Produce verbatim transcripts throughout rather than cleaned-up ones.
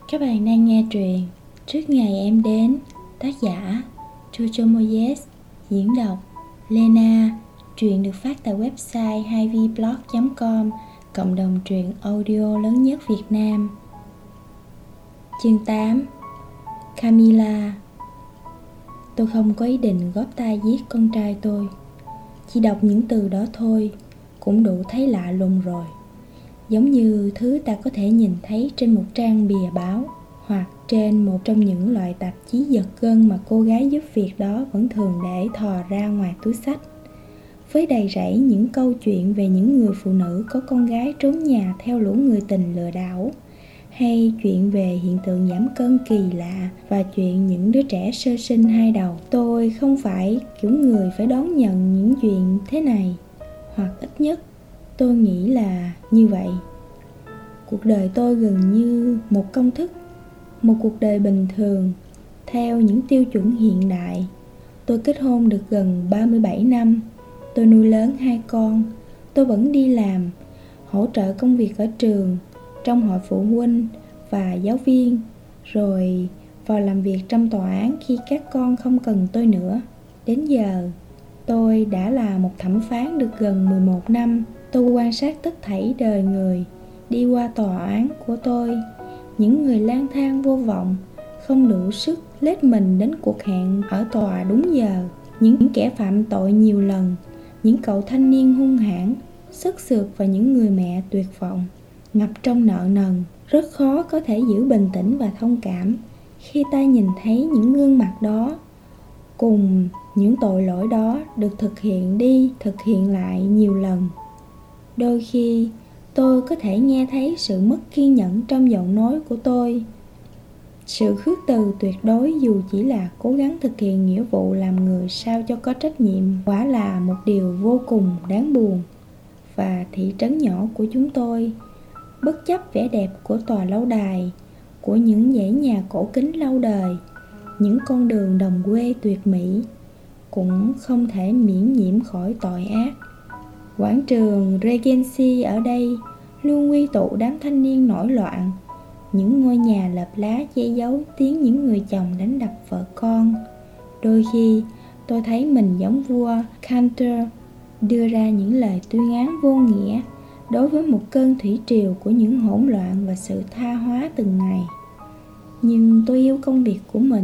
Các bạn đang nghe truyện Trước Ngày Em Đến, tác giả Jojo Moyes, diễn đọc Lena. Truyện được phát tại website hai v blog chấm com, cộng đồng truyện audio lớn nhất Việt Nam. Chương tám. Camila. Tôi không có ý định góp tay giết con trai tôi. Chỉ đọc những từ đó thôi cũng đủ thấy lạ lùng rồi. Giống như thứ ta có thể nhìn thấy trên một trang bìa báo hoặc trên một trong những loại tạp chí giật gân mà cô gái giúp việc đó vẫn thường để thò ra ngoài túi xách, với đầy rẫy những câu chuyện về những người phụ nữ có con gái trốn nhà theo lũ người tình lừa đảo, hay chuyện về hiện tượng giảm cân kỳ lạ và chuyện những đứa trẻ sơ sinh hai đầu. Tôi không phải kiểu người phải đón nhận những chuyện thế này, hoặc ít nhất tôi nghĩ là như vậy. Cuộc đời tôi gần như một công thức, một cuộc đời bình thường theo những tiêu chuẩn hiện đại. Tôi kết hôn được gần ba mươi bảy năm. Tôi nuôi lớn hai con. Tôi vẫn đi làm, hỗ trợ công việc ở trường, trong hội phụ huynh và giáo viên, rồi vào làm việc trong tòa án khi các con không cần tôi nữa. Đến giờ, tôi đã là một thẩm phán được gần mười một năm. Tôi quan sát tất thảy đời người đi qua tòa án của tôi. Những người lang thang vô vọng, không đủ sức lết mình đến cuộc hẹn ở tòa đúng giờ, những kẻ phạm tội nhiều lần, những cậu thanh niên hung hãn, sức sượt và những người mẹ tuyệt vọng, ngập trong nợ nần. Rất khó có thể giữ bình tĩnh và thông cảm khi ta nhìn thấy những gương mặt đó cùng những tội lỗi đó được thực hiện đi thực hiện lại nhiều lần. Đôi khi tôi có thể nghe thấy sự mất kiên nhẫn trong giọng nói của tôi. Sự khước từ tuyệt đối dù chỉ là cố gắng thực hiện nghĩa vụ làm người sao cho có trách nhiệm quả là một điều vô cùng đáng buồn. Và thị trấn nhỏ của chúng tôi, bất chấp vẻ đẹp của tòa lâu đài, của những dãy nhà cổ kính lâu đời, những con đường đồng quê tuyệt mỹ, cũng không thể miễn nhiễm khỏi tội ác. Quảng trường Regency ở đây luôn quy tụ đám thanh niên nổi loạn, những ngôi nhà lợp lá che giấu tiếng những người chồng đánh đập vợ con. Đôi khi tôi thấy mình giống vua Cantor đưa ra những lời tuyên án vô nghĩa đối với một cơn thủy triều của những hỗn loạn và sự tha hóa từng ngày. Nhưng tôi yêu công việc của mình.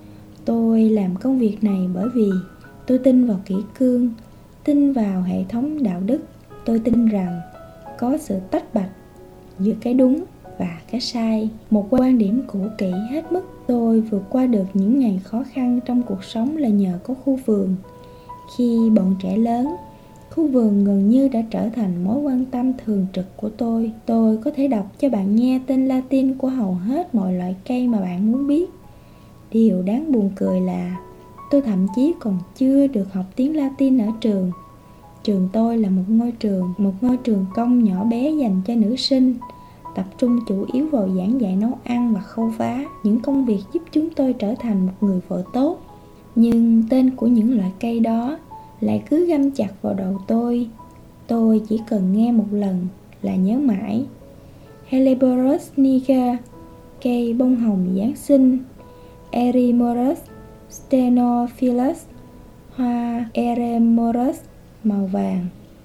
Tôi làm công việc này bởi vì tôi tin vào kỷ cương, tin vào hệ thống đạo đức. Tôi tin rằng có sự tách bạch giữa cái đúng và cái sai, một quan điểm cũ kỹ hết mức. Tôi vượt qua được những ngày khó khăn trong cuộc sống là nhờ có khu vườn. Khi bọn trẻ lớn, khu vườn gần như đã trở thành mối quan tâm thường trực của tôi. Tôi có thể đọc cho bạn nghe tên Latin của hầu hết mọi loại cây mà bạn muốn biết. Điều đáng buồn cười là tôi thậm chí còn chưa được học tiếng Latin ở trường. Trường tôi là một ngôi trường, một ngôi trường công nhỏ bé dành cho nữ sinh, tập trung chủ yếu vào giảng dạy nấu ăn và khâu vá, những công việc giúp chúng tôi trở thành một người vợ tốt. Nhưng tên của những loại cây đó lại cứ găm chặt vào đầu tôi. Tôi chỉ cần nghe một lần là nhớ mãi. Helleborus niger, cây bông hồng Giáng sinh. Eremoros stenophilus, hoa Eremoros màu vàng.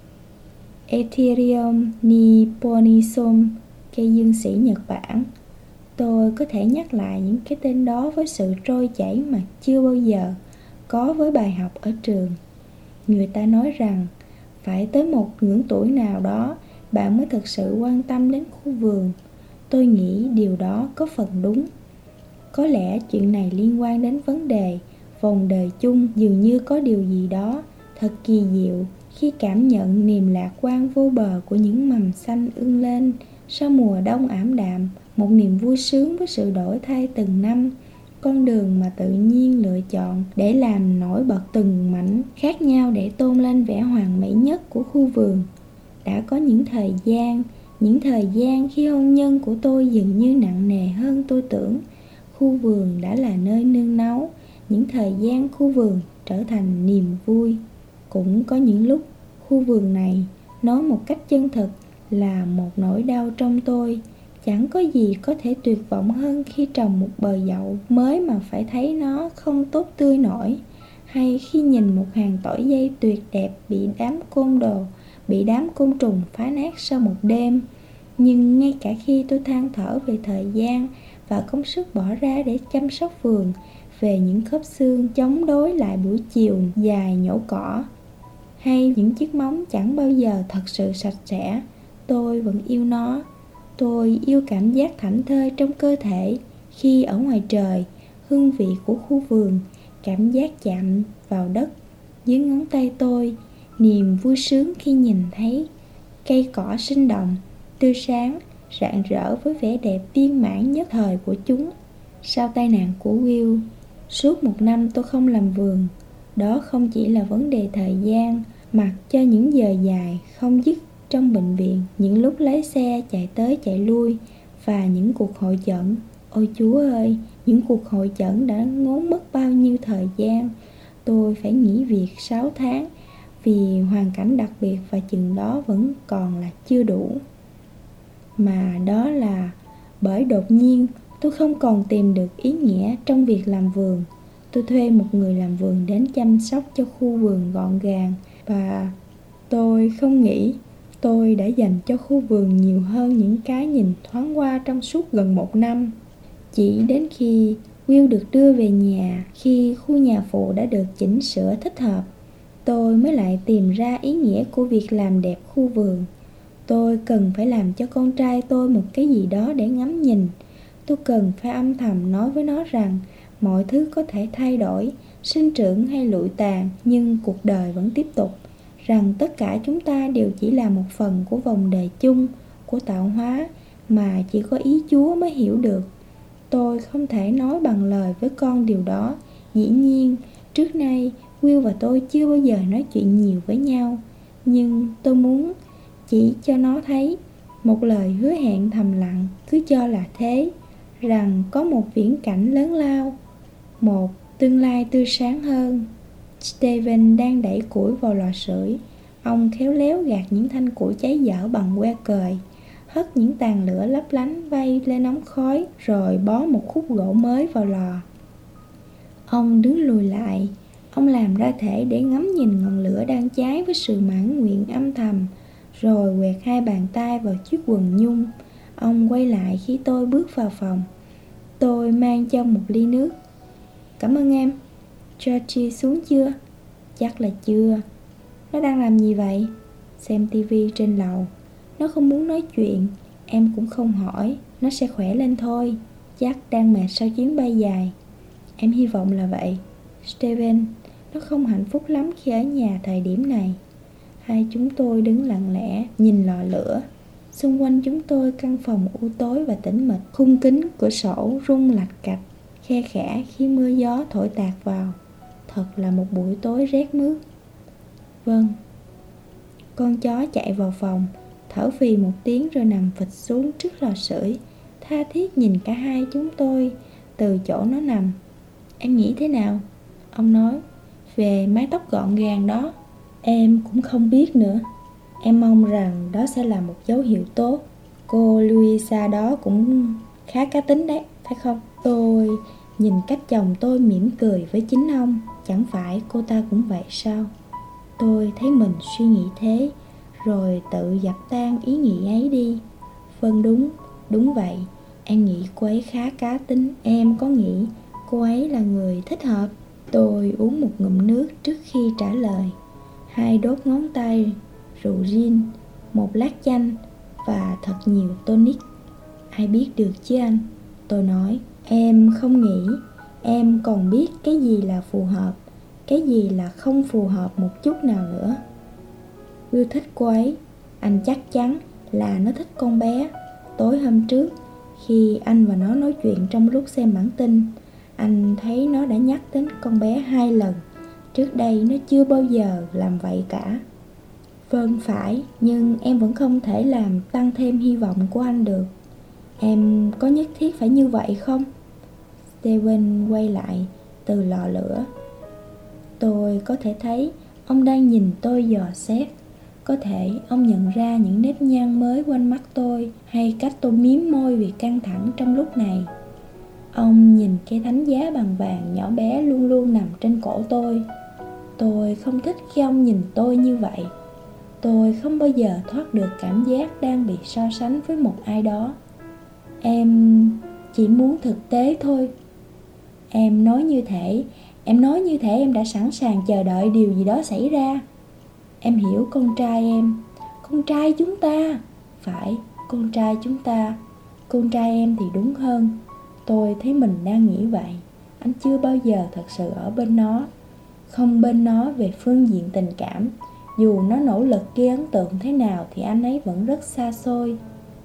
Ethereum nipponisum, cây dương sĩ Nhật Bản. Tôi có thể nhắc lại những cái tên đó với sự trôi chảy mà chưa bao giờ có với bài học ở trường. Người ta nói rằng phải tới một ngưỡng tuổi nào đó bạn mới thực sự quan tâm đến khu vườn. Tôi nghĩ điều đó có phần đúng. Có lẽ chuyện này liên quan đến vấn đề vòng đời chung. Dường như có điều gì đó thật kỳ diệu khi cảm nhận niềm lạc quan vô bờ của những mầm xanh ươn lên sau mùa đông ảm đạm, một niềm vui sướng với sự đổi thay từng năm, con đường mà tự nhiên lựa chọn để làm nổi bật từng mảnh khác nhau để tôn lên vẻ hoàn mỹ nhất của khu vườn. Đã có những thời gian, những thời gian khi hôn nhân của tôi dường như nặng nề hơn tôi tưởng. Khu vườn đã là nơi nương náu, những thời gian khu vườn trở thành niềm vui. Cũng có những lúc khu vườn này nói một cách chân thực là một nỗi đau trong tôi, Chẳng có gì có thể tuyệt vọng hơn khi trồng một bờ đậu mới mà phải thấy nó không tốt tươi nổi, hay khi nhìn một hàng tỏi dây tuyệt đẹp bị đám côn đồ, bị đám côn trùng phá nát sau một đêm. Nhưng ngay cả khi tôi than thở về thời gian và công sức bỏ ra để chăm sóc vườn, về những khớp xương chống đối lại buổi chiều dài nhổ cỏ, hay những chiếc móng chẳng bao giờ thật sự sạch sẽ, tôi vẫn yêu nó. Tôi yêu cảm giác thảnh thơi trong cơ thể khi ở ngoài trời, hương vị của khu vườn, cảm giác chạm vào đất dưới ngón tay tôi, niềm vui sướng khi nhìn thấy cây cỏ sinh động, tươi sáng, rạng rỡ với vẻ đẹp viên mãn nhất thời của chúng. Sau tai nạn của Will, suốt một năm tôi không làm vườn. Đó không chỉ là vấn đề thời gian, mặc cho những giờ dài không dứt trong bệnh viện, những lúc lái xe chạy tới chạy lui và những cuộc hội chẩn. Ôi Chúa ơi, những cuộc hội chẩn đã ngốn mất bao nhiêu thời gian. Tôi phải nghỉ việc sáu tháng vì hoàn cảnh đặc biệt, và chừng đó vẫn còn là chưa đủ. Mà đó là bởi đột nhiên tôi không còn tìm được ý nghĩa trong việc làm vườn. Tôi thuê một người làm vườn đến chăm sóc cho khu vườn gọn gàng, và tôi không nghĩ tôi đã dành cho khu vườn nhiều hơn những cái nhìn thoáng qua trong suốt gần một năm. Chỉ đến khi Will được đưa về nhà, khi khu nhà phụ đã được chỉnh sửa thích hợp, tôi mới lại tìm ra ý nghĩa của việc làm đẹp khu vườn. Tôi cần phải làm cho con trai tôi một cái gì đó để ngắm nhìn. Tôi cần phải âm thầm nói với nó rằng mọi thứ có thể thay đổi, sinh trưởng hay lụi tàn, nhưng cuộc đời vẫn tiếp tục. Rằng tất cả chúng ta đều chỉ là một phần của vòng đời chung, của tạo hóa, mà chỉ có ý Chúa mới hiểu được. Tôi không thể nói bằng lời với con điều đó. Dĩ nhiên, trước nay, Will và tôi chưa bao giờ nói chuyện nhiều với nhau. Nhưng tôi muốn chỉ cho nó thấy một lời hứa hẹn thầm lặng, cứ cho là thế, rằng có một viễn cảnh lớn lao, một tương lai tươi sáng hơn. Steven đang đẩy củi vào lò sưởi. Ông khéo léo gạt những thanh củi cháy dở bằng que cời, hất những tàn lửa lấp lánh vây lên ống khói, rồi bó một khúc gỗ mới vào lò. Ông đứng lùi lại. Ông làm ra thể để ngắm nhìn ngọn lửa đang cháy với sự mãn nguyện âm thầm, rồi quẹt hai bàn tay vào chiếc quần nhung. Ông quay lại khi tôi bước vào phòng. Tôi mang cho một ly nước. Cảm ơn em. Georgie xuống chưa? Chắc là chưa. Nó đang làm gì vậy? Xem tivi trên lầu. Nó không muốn nói chuyện. Em cũng không hỏi. Nó sẽ khỏe lên thôi. Chắc đang mệt sau chuyến bay dài. Em hy vọng là vậy. Steven, nó không hạnh phúc lắm khi ở nhà thời điểm này. Hai chúng tôi đứng lặng lẽ nhìn lò lửa. Xung quanh chúng tôi căn phòng u tối và tĩnh mịch. Khung kính cửa sổ rung lạch cạch, khe khẽ khi mưa gió thổi tạt vào. Thật là một buổi tối rét mướt. Vâng. Con chó chạy vào phòng, thở phì một tiếng rồi nằm phịch xuống trước lò sưởi, tha thiết nhìn cả hai chúng tôi từ chỗ nó nằm. Em nghĩ thế nào? Ông nói. Về mái tóc gọn gàng đó, em cũng không biết nữa. Em mong rằng đó sẽ là một dấu hiệu tốt. Cô Louisa đó cũng khá cá tính đấy, phải không? Tôi nhìn cách chồng tôi mỉm cười với chính ông. Chẳng phải cô ta cũng vậy sao? Tôi thấy mình suy nghĩ thế, rồi tự dập tan ý nghĩ ấy đi. Vâng, đúng, đúng vậy. Em nghĩ cô ấy khá cá tính. Em có nghĩ cô ấy là người thích hợp? Tôi uống một ngụm nước trước khi trả lời. Hai đốt ngón tay, rượu gin, một lát chanh và thật nhiều tonic. Ai biết được chứ anh? Tôi nói. Em không nghĩ. Em còn biết cái gì là phù hợp, cái gì là không phù hợp một chút nào nữa. Will thích cô ấy. Anh chắc chắn là nó thích con bé. Tối hôm trước, khi anh và nó nói chuyện trong lúc xem bản tin, anh thấy nó đã nhắc đến con bé hai lần. Trước đây nó chưa bao giờ làm vậy cả. Vâng, phải, nhưng em vẫn không thể làm tăng thêm hy vọng của anh được. Em có nhất thiết phải như vậy không? Steven quay lại từ lò lửa. Tôi có thể thấy ông đang nhìn tôi dò xét. Có thể ông nhận ra những nếp nhăn mới quanh mắt tôi, hay cách tôi mím môi vì căng thẳng trong lúc này. Ông nhìn cái thánh giá bằng vàng nhỏ bé luôn luôn nằm trên cổ tôi. Tôi không thích khi ông nhìn tôi như vậy. Tôi không bao giờ thoát được cảm giác đang bị so sánh với một ai đó. Em chỉ muốn thực tế thôi. Em nói như thể, em nói như thể em đã sẵn sàng chờ đợi điều gì đó xảy ra. Em hiểu con trai em. Con trai chúng ta. Phải, con trai chúng ta. Con trai em thì đúng hơn. Tôi thấy mình đang nghĩ vậy. Anh chưa bao giờ thật sự ở bên nó. Không bên nó về phương diện tình cảm. Dù nó nỗ lực gây ấn tượng thế nào thì anh ấy vẫn rất xa xôi.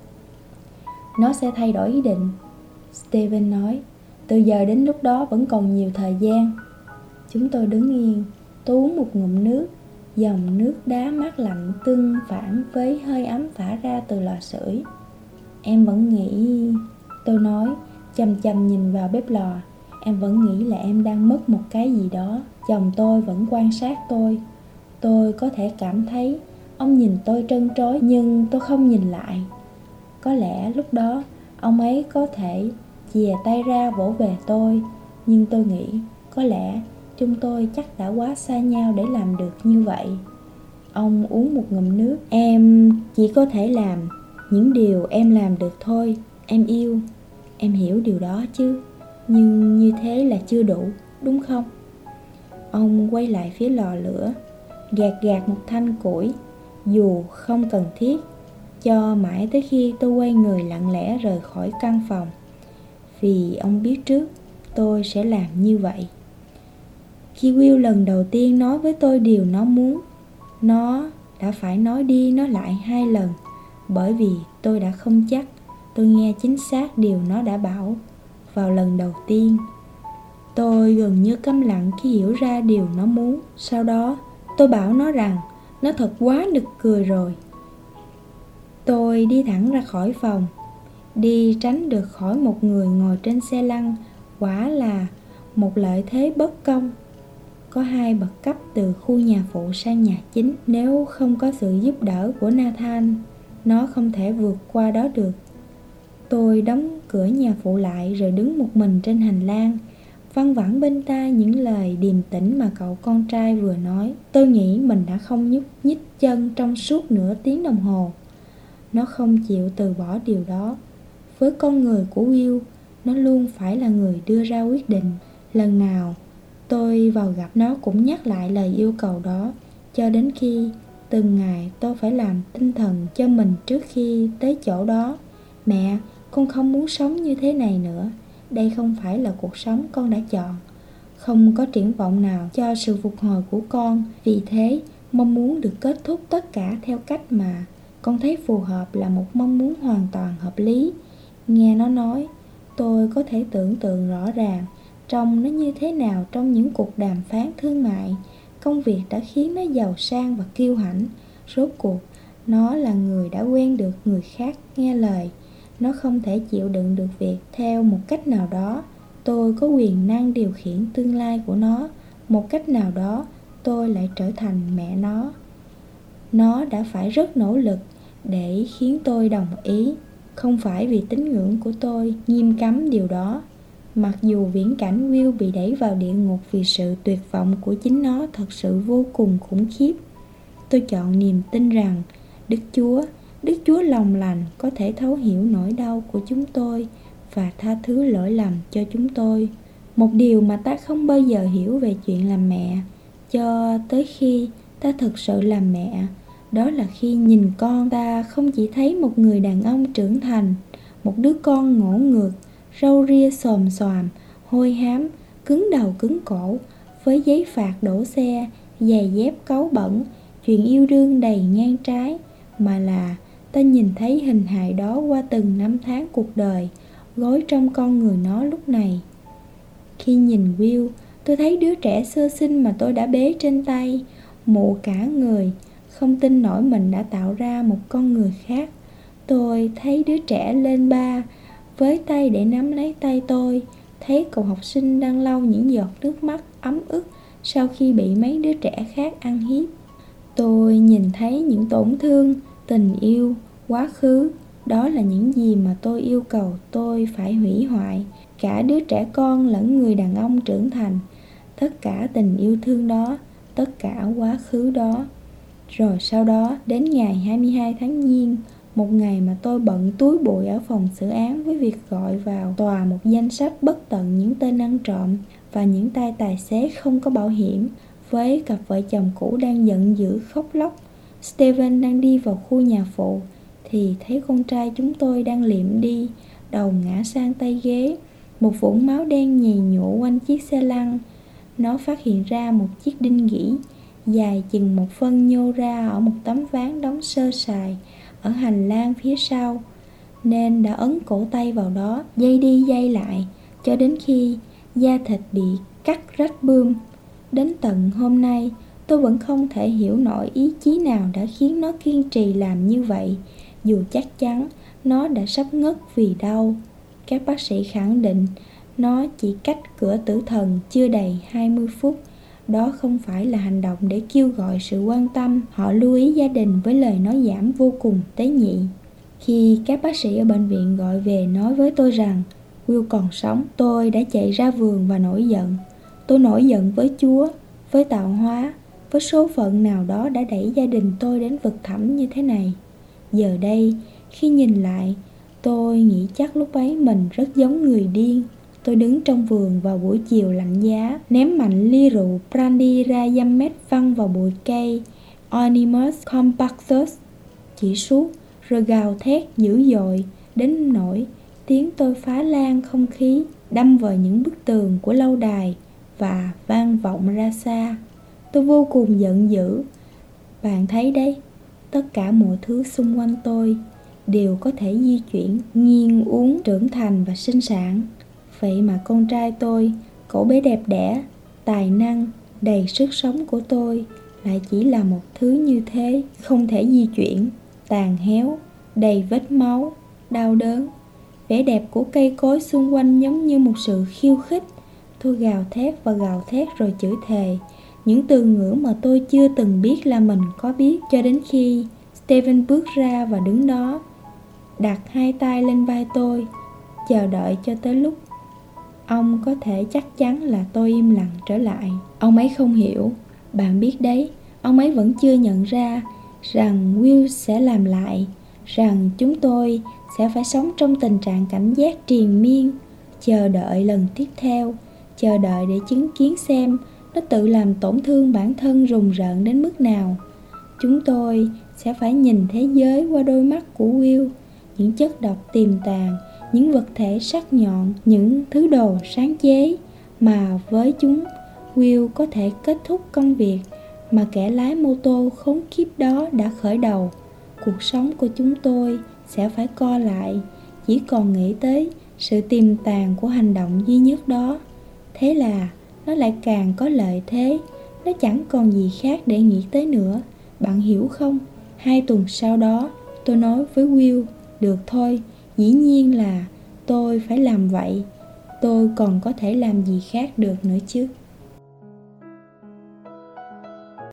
Nó sẽ thay đổi ý định, Steven nói. Từ giờ đến lúc đó vẫn còn nhiều thời gian. Chúng tôi đứng yên. Tôi uống một ngụm nước. Dòng nước đá mát lạnh tương phản với hơi ấm phả ra từ lò sưởi. Em vẫn nghĩ, tôi nói, chằm chằm nhìn vào bếp lò. Em vẫn nghĩ là em đang mất một cái gì đó. Chồng tôi vẫn quan sát tôi. Tôi có thể cảm thấy ông nhìn tôi trân trối, nhưng tôi không nhìn lại. Có lẽ lúc đó ông ấy có thể chìa tay ra vỗ về tôi, nhưng tôi nghĩ có lẽ chúng tôi chắc đã quá xa nhau để làm được như vậy. Ông uống một ngụm nước. Em chỉ có thể làm những điều em làm được thôi. Em yêu. Em hiểu điều đó chứ. Nhưng như thế là chưa đủ, đúng không? Ông quay lại phía lò lửa, gạt gạt một thanh củi, dù không cần thiết, cho mãi tới khi tôi quay người lặng lẽ rời khỏi căn phòng. Vì ông biết trước tôi sẽ làm như vậy. Khi Will lần đầu tiên nói với tôi điều nó muốn, nó đã phải nói đi nói lại hai lần, bởi vì tôi đã không chắc tôi nghe chính xác điều nó đã bảo vào lần đầu tiên. Tôi gần như câm lặng khi hiểu ra điều nó muốn. Sau đó tôi bảo nó rằng nó thật quá nực cười rồi. Tôi đi thẳng ra khỏi phòng, đi tránh được khỏi một người ngồi trên xe lăn. Quả là một lợi thế bất công. Có hai bậc cấp từ khu nhà phụ sang nhà chính. Nếu không có sự giúp đỡ của Nathan, nó không thể vượt qua đó được. Tôi đóng cửa nhà phụ lại rồi đứng một mình trên hành lang, văng vẳng bên tai những lời điềm tĩnh mà cậu con trai vừa nói. Tôi nghĩ mình đã không nhúc nhích chân trong suốt nửa tiếng đồng hồ. Nó không chịu từ bỏ điều đó. Với con người của Will, nó luôn phải là người đưa ra quyết định. Lần nào tôi vào gặp nó cũng nhắc lại lời yêu cầu đó, cho đến khi từng ngày tôi phải làm tinh thần cho mình trước khi tới chỗ đó. Mẹ, con không muốn sống như thế này nữa. Đây không phải là cuộc sống con đã chọn. Không có triển vọng nào cho sự phục hồi của con. Vì thế, mong muốn được kết thúc tất cả theo cách mà con thấy phù hợp là một mong muốn hoàn toàn hợp lý. Nghe nó nói, tôi có thể tưởng tượng rõ ràng trông nó như thế nào trong những cuộc đàm phán thương mại. Công việc đã khiến nó giàu sang và kiêu hãnh. Rốt cuộc, nó là người đã quen được người khác nghe lời. Nó không thể chịu đựng được việc theo một cách nào đó. Tôi có quyền năng điều khiển tương lai của nó. Một cách nào đó, tôi lại trở thành mẹ nó. Nó đã phải rất nỗ lực để khiến tôi đồng ý. Không phải vì tín ngưỡng của tôi nghiêm cấm điều đó. Mặc dù viễn cảnh Will bị đẩy vào địa ngục vì sự tuyệt vọng của chính nó thật sự vô cùng khủng khiếp, tôi chọn niềm tin rằng Đức Chúa, Đức Chúa lòng lành có thể thấu hiểu nỗi đau của chúng tôi và tha thứ lỗi lầm cho chúng tôi. Một điều mà ta không bao giờ hiểu về chuyện làm mẹ cho tới khi ta thực sự làm mẹ, đó là khi nhìn con, ta không chỉ thấy một người đàn ông trưởng thành, một đứa con ngỗ ngược, râu ria xồm xoàm, hôi hám, cứng đầu cứng cổ, với giấy phạt đổ xe, giày dép cáu bẩn, chuyện yêu đương đầy ngang trái, mà là ta nhìn thấy hình hài đó qua từng năm tháng cuộc đời, gói trong con người nó lúc này. Khi nhìn Will, tôi thấy đứa trẻ sơ sinh mà tôi đã bế trên tay, mụ cả người, không tin nổi mình đã tạo ra một con người khác. Tôi thấy đứa trẻ lên ba, với tay để nắm lấy tay tôi, thấy cậu học sinh đang lau những giọt nước mắt ấm ức sau khi bị mấy đứa trẻ khác ăn hiếp. Tôi nhìn thấy những tổn thương, tình yêu, quá khứ. Đó là những gì mà tôi yêu cầu tôi phải hủy hoại. Cả đứa trẻ con lẫn người đàn ông trưởng thành. Tất cả tình yêu thương đó, tất cả quá khứ đó. Rồi sau đó, đến ngày hai mươi hai tháng Giêng, một ngày mà tôi bận túi bụi ở phòng xử án với việc gọi vào tòa một danh sách bất tận những tên ăn trộm và những tay tài xế không có bảo hiểm, với cặp vợ chồng cũ đang giận dữ khóc lóc. Steven đang đi vào khu nhà phụ thì thấy con trai chúng tôi đang liệm đi, đầu ngã sang tay ghế, một vũng máu đen nhầy nhụa quanh chiếc xe lăn. Nó phát hiện ra một chiếc đinh gỉ dài chừng một phân nhô ra ở một tấm ván đóng sơ sài ở hành lang phía sau, nên đã ấn cổ tay vào đó, day đi day lại cho đến khi da thịt bị cắt rách bươm. Đến tận hôm nay, tôi vẫn không thể hiểu nổi ý chí nào đã khiến nó kiên trì làm như vậy, dù chắc chắn nó đã sắp ngất vì đau. Các bác sĩ khẳng định nó chỉ cách cửa tử thần chưa đầy hai mươi phút. Đó không phải là hành động để kêu gọi sự quan tâm. Họ lưu ý gia đình với lời nói giảm vô cùng tế nhị. Khi các bác sĩ ở bệnh viện gọi về nói với tôi rằng Will còn sống, tôi đã chạy ra vườn và nổi giận. Tôi nổi giận với Chúa, với tạo hóa, với số phận nào đó đã đẩy gia đình tôi đến vực thẳm như thế này. Giờ đây, khi nhìn lại, tôi nghĩ chắc lúc ấy mình rất giống người điên. Tôi đứng trong vườn vào buổi chiều lạnh giá, ném mạnh ly rượu brandy ra dăm mét văng vào bụi cây Onymus compactus chỉ suốt, rồi gào thét dữ dội đến nỗi tiếng tôi phá lan không khí, đâm vào những bức tường của lâu đài và vang vọng ra xa. Tôi vô cùng giận dữ. Bạn thấy đấy, tất cả mọi thứ xung quanh tôi đều có thể di chuyển, nghiêng uốn, trưởng thành và sinh sản. Vậy mà con trai tôi, cậu bé đẹp đẽ, tài năng, đầy sức sống của tôi lại chỉ là một thứ như thế, không thể di chuyển, tàn héo, đầy vết máu, đau đớn. Vẻ đẹp của cây cối xung quanh giống như một sự khiêu khích. Tôi gào thét và gào thét rồi chửi thề những từ ngữ mà tôi chưa từng biết là mình có biết, cho đến khi Steven bước ra và đứng đó, đặt hai tay lên vai tôi, chờ đợi cho tới lúc ông có thể chắc chắn là tôi im lặng trở lại. Ông ấy không hiểu. Bạn biết đấy, ông ấy vẫn chưa nhận ra rằng Will sẽ làm lại, rằng chúng tôi sẽ phải sống trong tình trạng cảnh giác triền miên, chờ đợi lần tiếp theo, chờ đợi để chứng kiến xem nó tự làm tổn thương bản thân rùng rợn đến mức nào. Chúng tôi sẽ phải nhìn thế giới qua đôi mắt của Will, những chất độc tiềm tàng, những vật thể sắc nhọn, những thứ đồ sáng chế mà với chúng Will có thể kết thúc công việc mà kẻ lái mô tô khốn kiếp đó đã khởi đầu. Cuộc sống của chúng tôi sẽ phải co lại, chỉ còn nghĩ tới sự tiềm tàng của hành động duy nhất đó. Thế là nó lại càng có lợi thế, nó chẳng còn gì khác để nghĩ tới nữa. Bạn hiểu không? Hai tuần sau đó, tôi nói với Will, được thôi, dĩ nhiên là tôi phải làm vậy. Tôi còn có thể làm gì khác được nữa chứ?